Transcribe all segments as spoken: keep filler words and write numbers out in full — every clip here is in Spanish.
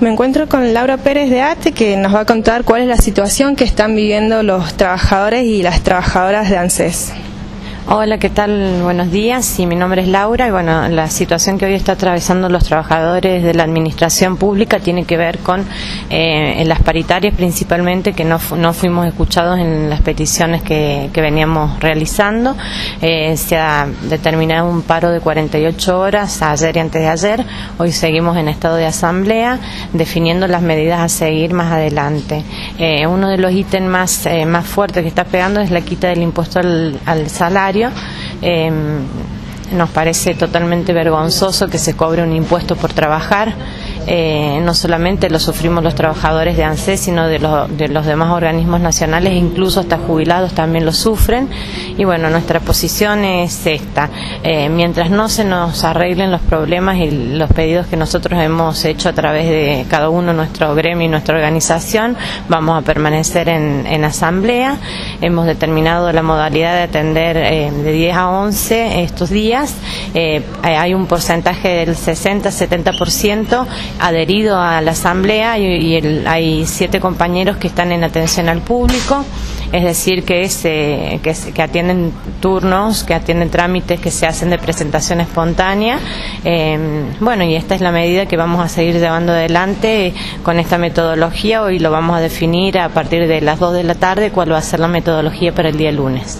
Me encuentro con Laura Pérez de A T E, que nos va a contar cuál es la situación que están viviendo los trabajadores y las trabajadoras de ANSES. Hola, ¿qué tal? Buenos días. Sí, mi nombre es Laura y bueno, la situación que hoy está atravesando los trabajadores de la administración pública tiene que ver con eh, en las paritarias principalmente, que no, fu no fuimos escuchados en las peticiones que, que veníamos realizando. Eh, se ha determinado un paro de cuarenta y ocho horas ayer y antes de ayer. Hoy seguimos en estado de asamblea definiendo las medidas a seguir más adelante. Eh, uno de los ítems más, eh, más fuertes que está pegando es la quita del impuesto al, al salario. Eh, nos parece totalmente vergonzoso que se cobre un impuesto por trabajar. Eh, no solamente lo sufrimos los trabajadores de ANSES, sino de, lo, de los demás organismos nacionales, incluso hasta jubilados también lo sufren. Y bueno, nuestra posición es esta. Eh, mientras no se nos arreglen los problemas y los pedidos que nosotros hemos hecho a través de cada uno, nuestro gremio y nuestra organización, vamos a permanecer en, en asamblea. Hemos determinado la modalidad de atender eh, de diez a once estos días. Eh, hay un porcentaje del sesenta a setenta por ciento adherido a la asamblea y, y el, hay siete compañeros que están en atención al público, es decir, que, se, que, que atienden turnos, que atienden trámites que se hacen de presentación espontánea. Eh, bueno, y esta es la medida que vamos a seguir llevando adelante con esta metodología. Hoy lo vamos a definir a partir de las dos de la tarde cuál va a ser la metodología para el día lunes.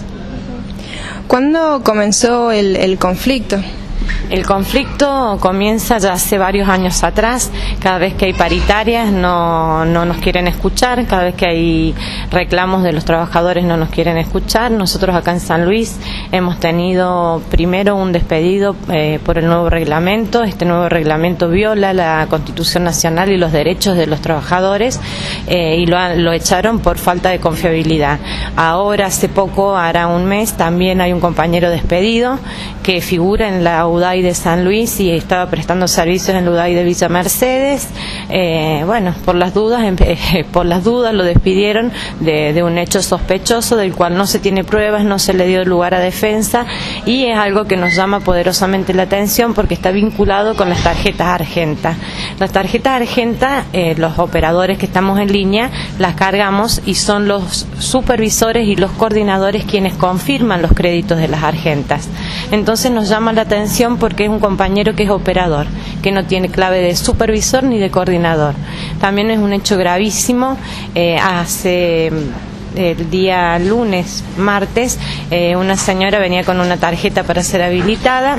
¿Cuándo comenzó el, el conflicto? El conflicto comienza ya hace varios años atrás. Cada vez que hay paritarias no, no nos quieren escuchar, cada vez que hay reclamos de los trabajadores no nos quieren escuchar. Nosotros acá en San Luis hemos tenido primero un despedido eh, por el nuevo reglamento. Este nuevo reglamento viola la Constitución Nacional y los derechos de los trabajadores eh, y lo, lo echaron por falta de confiabilidad. Ahora, hace poco, hará un mes, también hay un compañero despedido que figura en la U D A I de San Luis y estaba prestando servicios en el U D A I de Villa Mercedes. Eh, bueno, por las dudas, eh, por las dudas lo despidieron de, de un hecho sospechoso del cual no se tiene pruebas, no se le dio lugar a defensa y es algo que nos llama poderosamente la atención porque está vinculado con las tarjetas argentas. Las tarjetas argentas, eh, los operadores que estamos en línea las cargamos y son los supervisores y los coordinadores quienes confirman los créditos de las argentas. Entonces nos llama la atención porque es un compañero que es operador, que no tiene clave de supervisor ni de coordinador. También es un hecho gravísimo. Eh, hace el día lunes, martes, eh, una señora venía con una tarjeta para ser habilitada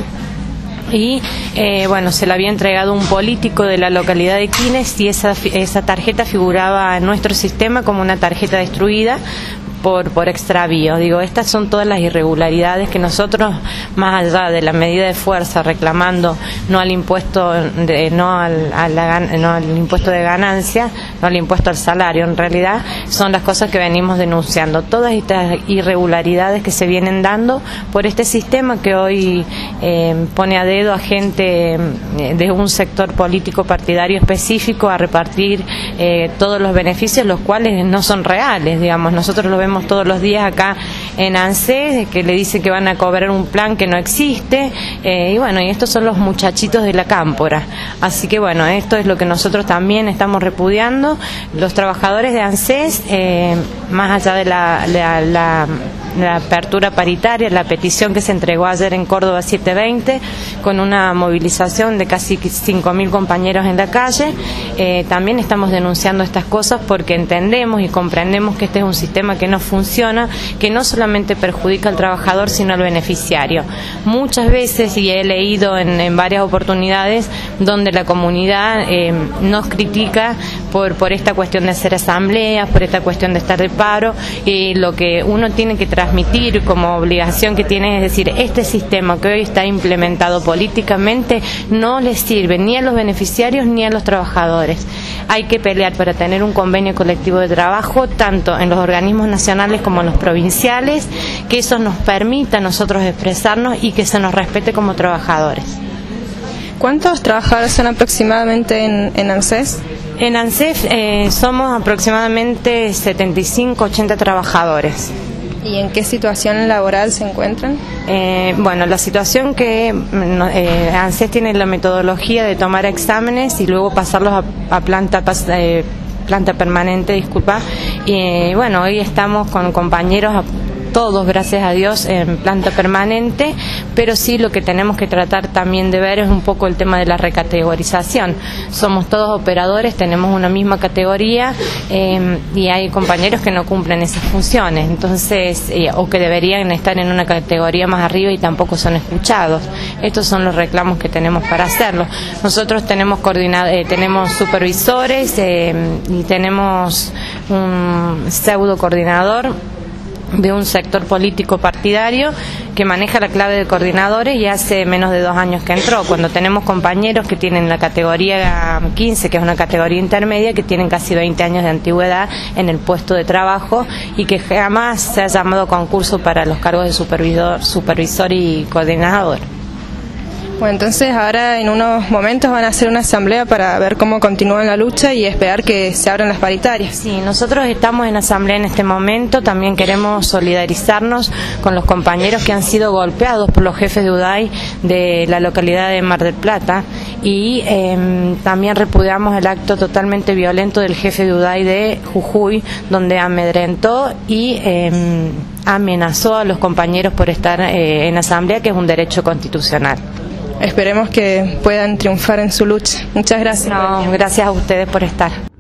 y eh, bueno, se la había entregado un político de la localidad de Quines y esa, esa tarjeta figuraba en nuestro sistema como una tarjeta destruida Por, por extravío. Digo, estas son todas las irregularidades que nosotros, más allá de la medida de fuerza, reclamando no al impuesto de, no al, a la, no al impuesto de ganancia, no al impuesto al salario, en realidad son las cosas que venimos denunciando. Todas estas irregularidades que se vienen dando por este sistema que hoy eh, pone a dedo a gente de un sector político partidario específico a repartir eh, todos los beneficios, los cuales no son reales, digamos. Nosotros lo vemos todos los días acá en ANSES, que le dicen que van a cobrar un plan que no existe, eh, y bueno, y estos son los muchachitos de la cámpora. Así que bueno, esto es lo que nosotros también estamos repudiando. Los trabajadores de ANSES, eh, más allá de la, la, la la apertura paritaria, la petición que se entregó ayer en Córdoba setecientos veinte, con una movilización de casi cinco mil compañeros en la calle. Eh, también estamos denunciando estas cosas porque entendemos y comprendemos que este es un sistema que no funciona, que no solamente perjudica al trabajador, sino al beneficiario. Muchas veces, y he leído en, en varias oportunidades, donde la comunidad eh, nos critica por, por esta cuestión de hacer asambleas, por esta cuestión de estar de paro, y lo que uno tiene que transmitir como obligación que tiene es decir, este sistema que hoy está implementado políticamente no le sirve ni a los beneficiarios ni a los trabajadores. Hay que pelear para tener un convenio colectivo de trabajo, tanto en los organismos nacionales como en los provinciales, que eso nos permita a nosotros expresarnos y que se nos respete como trabajadores. ¿Cuántos trabajadores son aproximadamente en, en ANSES? En ANSES eh, somos aproximadamente setenta y cinco, ochenta trabajadores. ¿Y en qué situación laboral se encuentran? Eh, bueno, la situación que eh, ANSES tiene la metodología de tomar exámenes y luego pasarlos a, a planta eh, planta permanente, disculpa. Y bueno, hoy estamos con compañeros todos, gracias a Dios, en planta permanente, pero sí lo que tenemos que tratar también de ver es un poco el tema de la recategorización. Somos todos operadores, tenemos una misma categoría eh, y hay compañeros que no cumplen esas funciones, entonces eh, o que deberían estar en una categoría más arriba y tampoco son escuchados. Estos son los reclamos que tenemos para hacerlo. Nosotros tenemos coordinado, eh, tenemos supervisores eh, y tenemos un pseudo coordinador de un sector político partidario que maneja la clave de coordinadores y hace menos de dos años que entró, cuando tenemos compañeros que tienen la categoría quince, que es una categoría intermedia, que tienen casi veinte años de antigüedad en el puesto de trabajo y que jamás se ha llamado a concurso para los cargos de supervisor, supervisor y coordinador. Bueno, entonces ahora en unos momentos van a hacer una asamblea para ver cómo continúa la lucha y esperar que se abran las paritarias. Sí, nosotros estamos en asamblea en este momento, también queremos solidarizarnos con los compañeros que han sido golpeados por los jefes de U D A I de la localidad de Mar del Plata y eh, también repudiamos el acto totalmente violento del jefe de U D A I de Jujuy, donde amedrentó y eh, amenazó a los compañeros por estar eh, en asamblea, que es un derecho constitucional. Esperemos que puedan triunfar en su lucha. Muchas gracias. No, gracias a ustedes por estar.